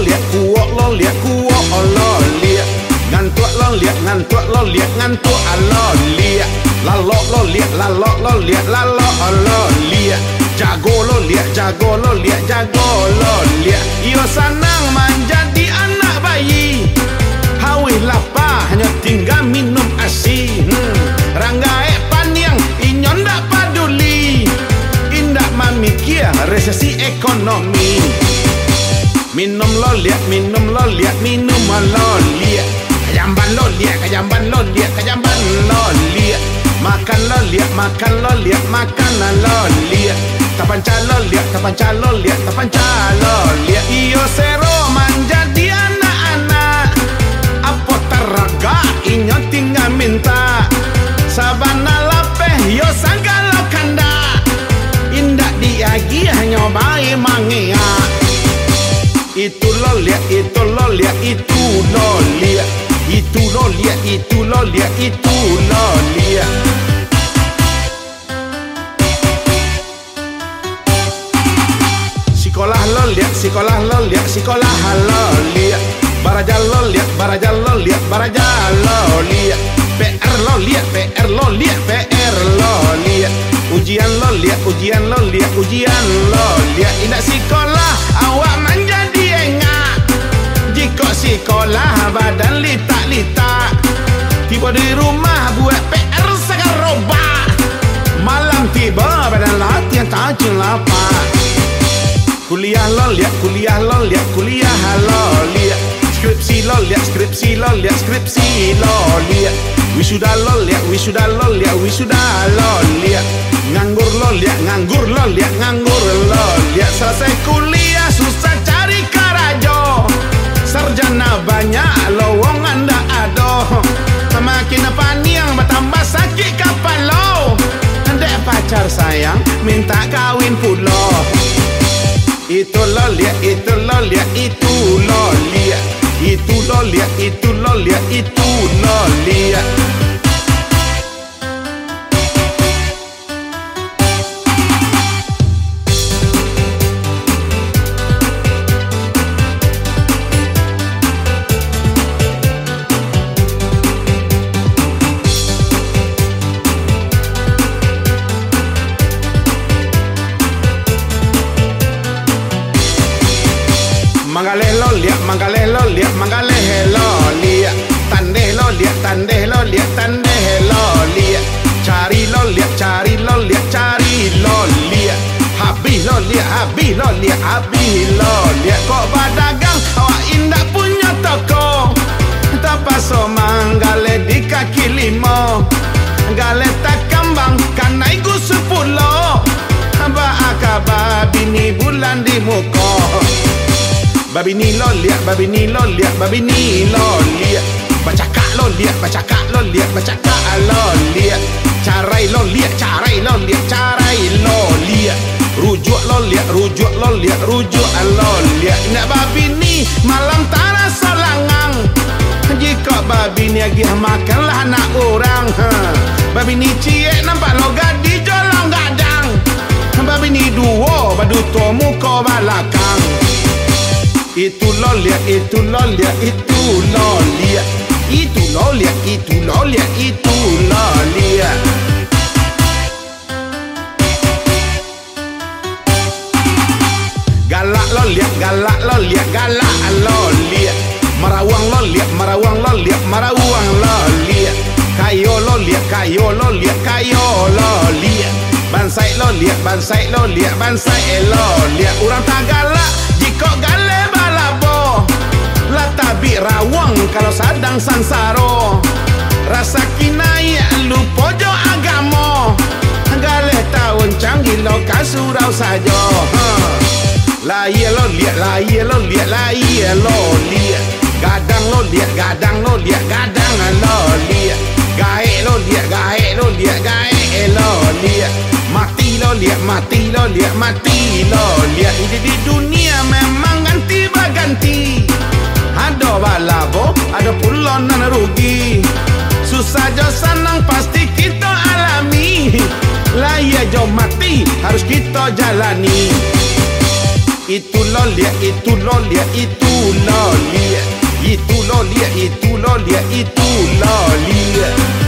liat kuok lo liat kuok lo liat ngantuk lo liat ngantuk lo liat ngantuk lo liat lalok lo liat lalok lo liat lalok lo liat jago lo liat jago lo liat jago lo liat iyo senang menjadi anak bayi hawih lapar hanya tinggal minum asi ranggae paniang inyon ndak peduli indak memikir resesi ekonomi minum lo liat minum lo liat minum lo liat kajamban lo liat kajamban lo liat kajamban lo liat makan lo liat makan lo liat makan lo liat tapanca lo liat tapanca lo liat tapanca lo liat iyo sero menjadi anak-anak apa teraga inyo tinggal minta sabana lapeh yo sanggalo kanda indak diagi hanya bayi mangia itu lo liat itu lo liat itu lo liat itu lo liat itu lo liat itu lo liat sekolah lo liat sekolah lo liat sekolah lo liat baraja lo liat baraja lo liat baraja lo liat PR lo liat PR lo liat PR lo liat ujian lo liat ujian lo liat ujian lo liat indak sekolah awak menjadi engak jika sekolah badan litak-litak tiba di rumah buat PR segar robak malam tiba badan latihan tajam lapak kuliah lo liat kuliah lo liat kuliah lo liat skripsi lo liat skripsi lo liat skripsi lo liat wisuda lo liat wisuda lo liat wisuda lo liat nganggur lo liat nganggur lo liat nganggur lo liat selesai kuliah susah cari karajo sarjana banyak lowongan ndak ada makin paniang bertambah sakit kepala ndek pacar sayang minta kawin pula itu lo liat itu lo liat itu lo liat itu lo liat itu lo liat itu lo liat mangaleh lo liat mangaleh lo liat mangaleh lo liat tandeh lo liat tandeh lo liat tandeh lo liat cari lo liat cari lo liat cari lo liat habis lo liat habis lo liat habis lo liat kok berdagang awak indak punya toko terpaksa mangaleh di kaki lima galeh tak kambang kan naik gusu pulau bakal bini bulan di muka babi ni lo liat babi ni lo liat babi ni lo liat bacakak lo liat bacakak lo liat bacakak lo liat carai lo liat carai lo liat carai lo liat rujuk lo liat rujuk lo liat rujuk lo liat nak babi ni malam tak rasa langang jika babi ni agih makanlah anak orang babi ni ciek nampak lo gadi jolong gadang babi ni dua badu to muka balakang itu lo liat itu lo liat itu lo liat itu lo liat itu lo liat itu lo liat galak lo liat galak lo liat galak lo liat marawang lo liat marawang lo liat marawang lo liat kayo lo liat kayo lo liat kayo lo liat bansai lo liat bansai lo liat bansai lo liat orang tak galak jika galak balabo lah tabi rawang kalau sadang sansaro rasa kinai lu pojo agamo galeh tahun canggih lo kasurau saja la iya lo liat la iya lo liat la iya lo liat gadang lo liat gadang lo liat gadang lo liat gaek lo liat gaek lo liat gaek lo liat mati lo liat mati lo liat mati lo liat ini di dunia memang ganti baganti ada balabo ada pulon dan rugi susah jo senang pasti kita alami lah ya jo mati harus kita jalani Itu lolia, itu lolia, itu lolia. Itu lolia, itu lolia, itu lolia.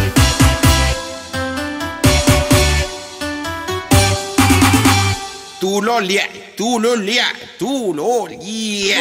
Tu lolia, tu lolia, tu lolia.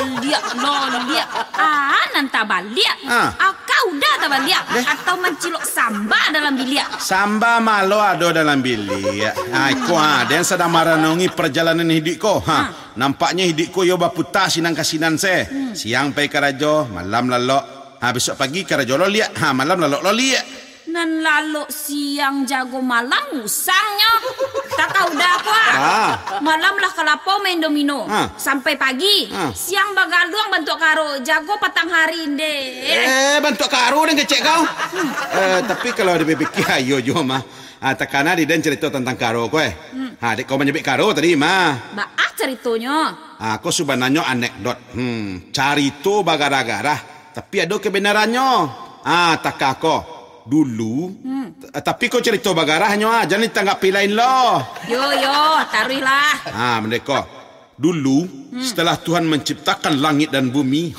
Lolia. Nanta balik. Kau dah tak balik? Atau mencilok samba dalam bilik? Samba malo ada dalam bilik. Ko dan sedang merenungi perjalanan hidupku. Nampaknya hidupku yo baputar sinang kasinan se. Siang pai karajo, malam lalok. Besok pagi karajo lolia, malam lalok lolia. Nan lalu siang jago malam usangnya. Tak kau dah kuat. Malam lah kelapa main domino. Sampai pagi. Siang bagaluang bantu karo. Jago patang hari deh. Bantu karo dan kecek kau. Tapi kalau ada fikir ayo jo mah. Takana di dan cerita tentang karo kowe. Dek kau menyebut karo tadi mah. Baah ceritanya. Aku sebenarnya anekdot. Carito bagara-gara. Tapi ada kebenarannya. Tak aku. Dulu, tapi kau cerita bagarahnya, jangan ditanggapi lain loh. Yo, taruhlah. Mendeka. Dulu, setelah Tuhan menciptakan langit dan bumi,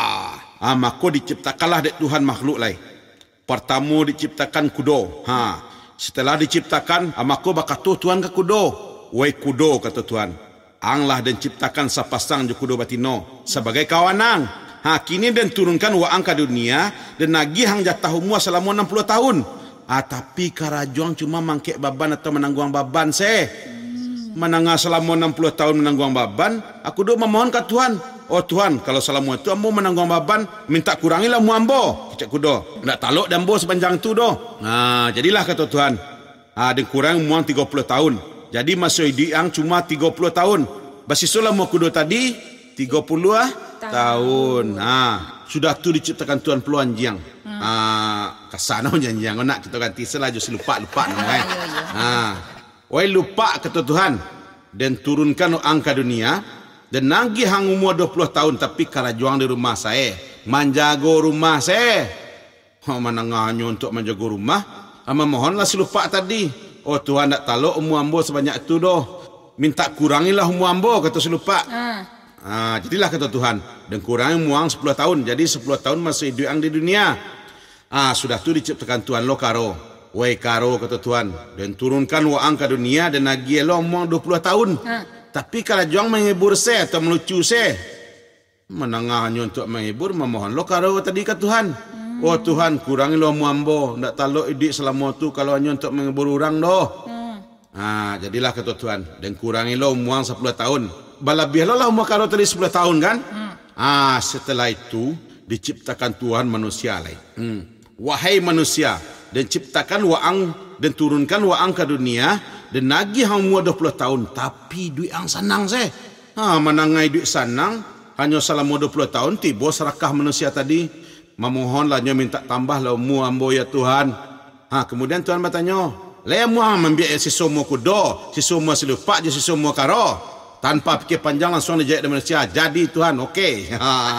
maka diciptakanlah dek Tuhan makhluk lain. Pertama diciptakan kudo. Setelah diciptakan, maka bakatuh Tuhan ke kudo. Wei kudo kata Tuhan. Anglah dan ciptakan sapasang je kudo batino sebagai kawanang. Kini dan turunkan wa angka dunia dan nagih hang jatah umur selama 60 tahun. Tapi karajuang cuma mangkek baban atau menangguang baban se. Menangah selama 60 tahun menangguang baban, aku doa memohon ke Tuhan. Oh Tuhan, kalau selama itu ambo menangguang baban, minta kurangilah mu ambo. Kecek kudo. Ndak taluk dan ambo sepanjang tu doh. Jadilah kata Tuhan. Dan kurang muang 30 tahun. Jadi masa hidup cuma 30 tahun. Basisulah mu kudo tadi 30 tahun. Sudah tu diciptakan Tuhan peluang jiang. Kasana janjiang nak kita ganti selaju lupa nama. Wai lupa kata Tuhan dan turunkan angka dunia dan nagih hang umur 20 tahun tapi karajuang di rumah saya. Menjago rumah saya. Menangahnya untuk menjaga rumah. Mohonlah lupa tadi. Oh Tuhan tak taluk umur ambo sebanyak itu doh. Minta kurangilah umur ambo kata lupa. Jadilah kata Tuhan dan kurangi muang 10 tahun. Jadi 10 tahun masih hidup yang di dunia. Sudah tu diciptakan Tuhan lo karo. Wei karo kata Tuhan dan turunkan wa angka dunia dan lagi lo muang 20 tahun. Tapi kalau juang menghibur saya atau melucu saya, menangahnya untuk menghibur memohon lo karo tadi kata Tuhan. Oh Tuhan kurangi lo muambo. Ndak taluk hidup selama tu kalau hanya untuk menghibur orang doh. Jadilah kata Tuhan dan kurangi lo muang 10 tahun. Balabihlah umur karo tadi 10 tahun kan? Setelah itu diciptakan Tuhan manusia lain. Wahai manusia, dan ciptakan waang dan turunkan waang ke dunia dan nagih hang umur 20 tahun tapi duit ang sanang se. Menangai duit sanang hanya selama 20 tahun tiba serakah manusia tadi memohonlah nyo minta tambahlah umur ambo ya Tuhan. Kemudian Tuhan bertanya, "Le mu membiak si semua kudo, si semua selupak je si semua karo." Tanpa fikir panjang langsung dijahit dari manusia. Jadi Tuhan, okey.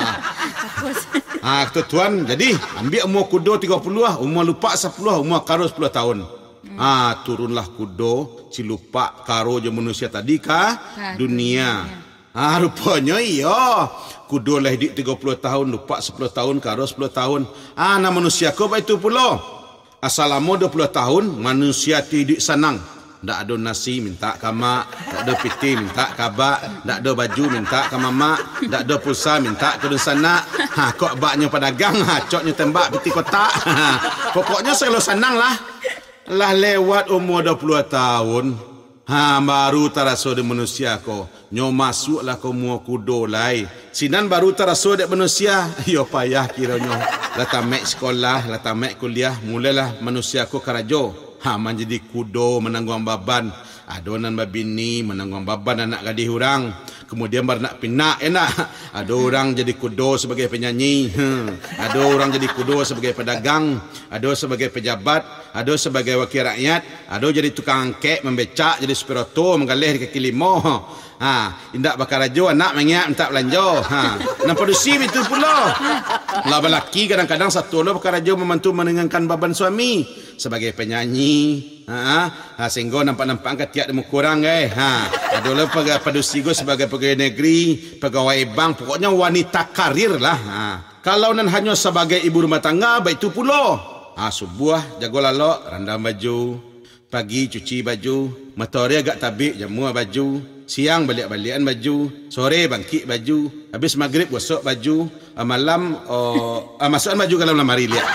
Kata Tuhan, jadi ambil umur kudo 30 lah, umur lupa 10, umur karo 10 tahun. Turunlah kudo, si lupa karo je manusia tadi ke dunia. Rupanya iya. Kudo lah hidup 30 tahun, lupa 10 tahun, karo 10 tahun. Nah manusia kau itu pula. Selama 20 tahun, manusia hidup senang. Tak ada nasi minta ke mak, tak ada piti minta ke abak, tak ada baju minta ke mamak, tak ada pulsa minta ke sanak. Kok baknya pedagang, coknya tembak piti kotak. Pokoknya selalu senang lah. Lah lewat umur 20 tahun, baru terasa di manusia ko. Nyo masuklah ke umur kudo lai. Sinan baru terasa di manusia. Yo payah kiranya. Lah tamat sekolah, lah tamat kuliah, mulailah manusia ko karajo. Menjadi kudo menanggung baban. Adonan babini menanggung baban anak gadis orang. Kemudian baru nak pinak enak. Ada orang jadi kudo sebagai penyanyi. Ada orang jadi kudo sebagai pedagang. Ada sebagai pejabat. Ada sebagai wakil rakyat. Ada jadi tukang angkek, membecak, jadi supir auto, menggalih di kaki limo. Indak bakar rajo anak mengiak minta belanja. Nampak dusi itu pula. Lah lelaki kadang-kadang satu lo bakar rajo membantu menenangkan beban suami sebagai penyanyi. Sehingga nampak-nampak angkat tiap demo kurang Adalah padusigo sebagai pegawai negeri, pegawai bank, pokoknya wanita karir lah. Kalau nan hanya sebagai ibu rumah tangga, baik itu pula. Subuh jago lalok, randam baju. Pagi cuci baju. Matahari agak tabik, jamu baju. Siang balik-balikan baju. Sore bangkit baju. Habis maghrib gosok baju. Malam masukkan baju ke dalam lemari lihat.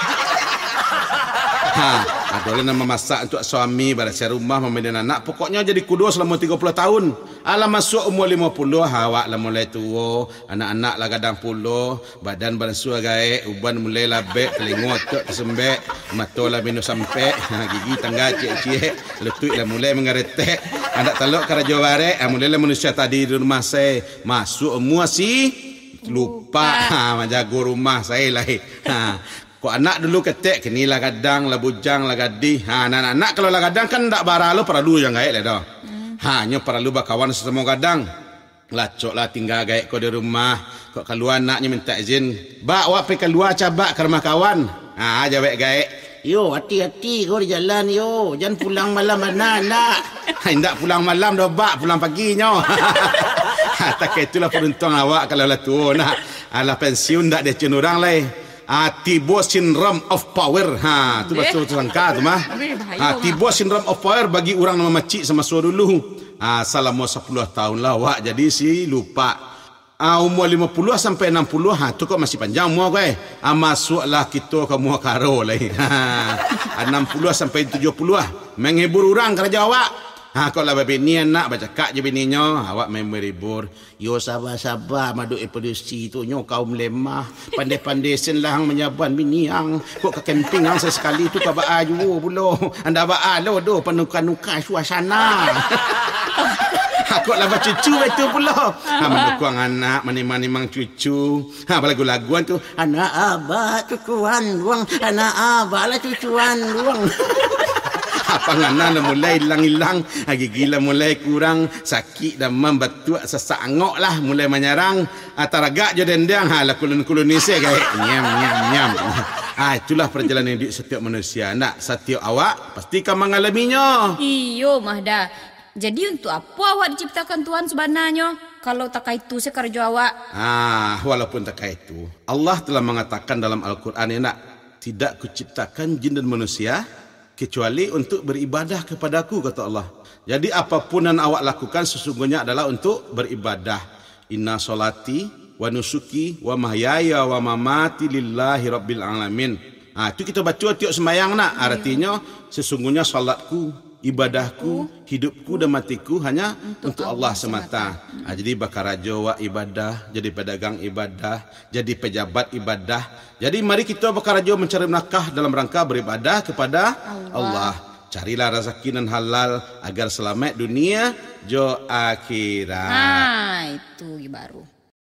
Adalah nama masak untuk suami, bersih rumah, memandikan anak. Pokoknya jadi kudu selama 30 tahun. Masuk umur 50, awak lah mulai tua. Anak-anak lah kadang puluh. Badan bersuah gaek. Uban mulai labek. Telinga otak tersembek. Mata lah minus sampai. Gigi tangga cik-cik. Lutut lah mulai mengeretek. Anak taluk keraja barek. Mulai lah manusia tadi di rumah saya. Masuk umur lupa. Menjaga rumah saya lah. Kau anak dulu ketek, kinilah kadang, lah bujang, lah gadih. Anak-anak kalau lah kadang kan tak bara lo perlu yang gaek lah dah. Hanya perlu berkawan sesama kadang. Lacok lah tinggal gaek kau di rumah. Kau keluar anaknya minta izin. Bak, awak pergi keluar cabak ke rumah kawan. Jawab gaek. Yo, hati-hati kau di jalan yo. Jangan pulang malam anak-anak. Tidak pulang malam dah bak, pulang paginya. Tak itulah peruntung awak kalau lah tua nak. Alah pensiun tak dia cun orang lah. Tibo syndrome of power. Tu betul sangka tu mah. Tibo syndrome of power bagi orang nama macik sama suara dulu. Selama 10 tahun lah awak jadi si lupa. Umur 50 sampai 60 tu kok masih panjang umur kau. Masuklah kita ke muak karo lah. 60 sampai 70 menghibur orang kerja awak. Kau lah bini anak bercakap je bininya, awak main berhibur. Yo sabar-sabar maduk produksi tu nyo kaum lemah. Pandai-pandai sen lah menyaban bini yang. Kok ke camping hang sesekali tu ka ba aju pula. Anda ba alo do penuka-nuka suasana. Kok lah cucu itu pula. Mendukung anak, mani-mani mang cucu. Lagu-laguan tu. Anak abah cucuan luang. Anak abah lah cucuan luang. Panganan dah mulai hilang-hilang. Gigi lah mulai kurang. Sakit dah membatuk sesak angok lah. Mulai menyerang. Taragak je dendang. Lah kulun-kulun ni saya kaya. Nyam-nyam-nyam. Itulah perjalanan hidup setiap manusia. Nak setiap awak pastikan mengalaminya. Iyo Mahda. Jadi untuk apa awak diciptakan Tuhan sebenarnya? Kalau tak itu saya kerja awak. Walaupun tak itu. Allah telah mengatakan dalam Al-Quran nak. Tidak kuciptakan jin dan manusia kecuali untuk beribadah kepadaku, kata Allah. Jadi apapun yang awak lakukan sesungguhnya adalah untuk beribadah. Inna solati wa nusuki wa mahyaya wa mamati lillahi rabbil alamin. Itu kita baca tiap sembahyang nak. Artinya sesungguhnya salatku, ibadahku, hidupku dan matiku hanya untuk Allah semata. Jadi bakar raja wa ibadah, jadi pedagang ibadah, jadi pejabat ibadah. Jadi mari kita bakar raja mencari nafkah dalam rangka beribadah kepada Allah. Carilah rezeki dan halal agar selamat dunia jo akhirat. Itu baru.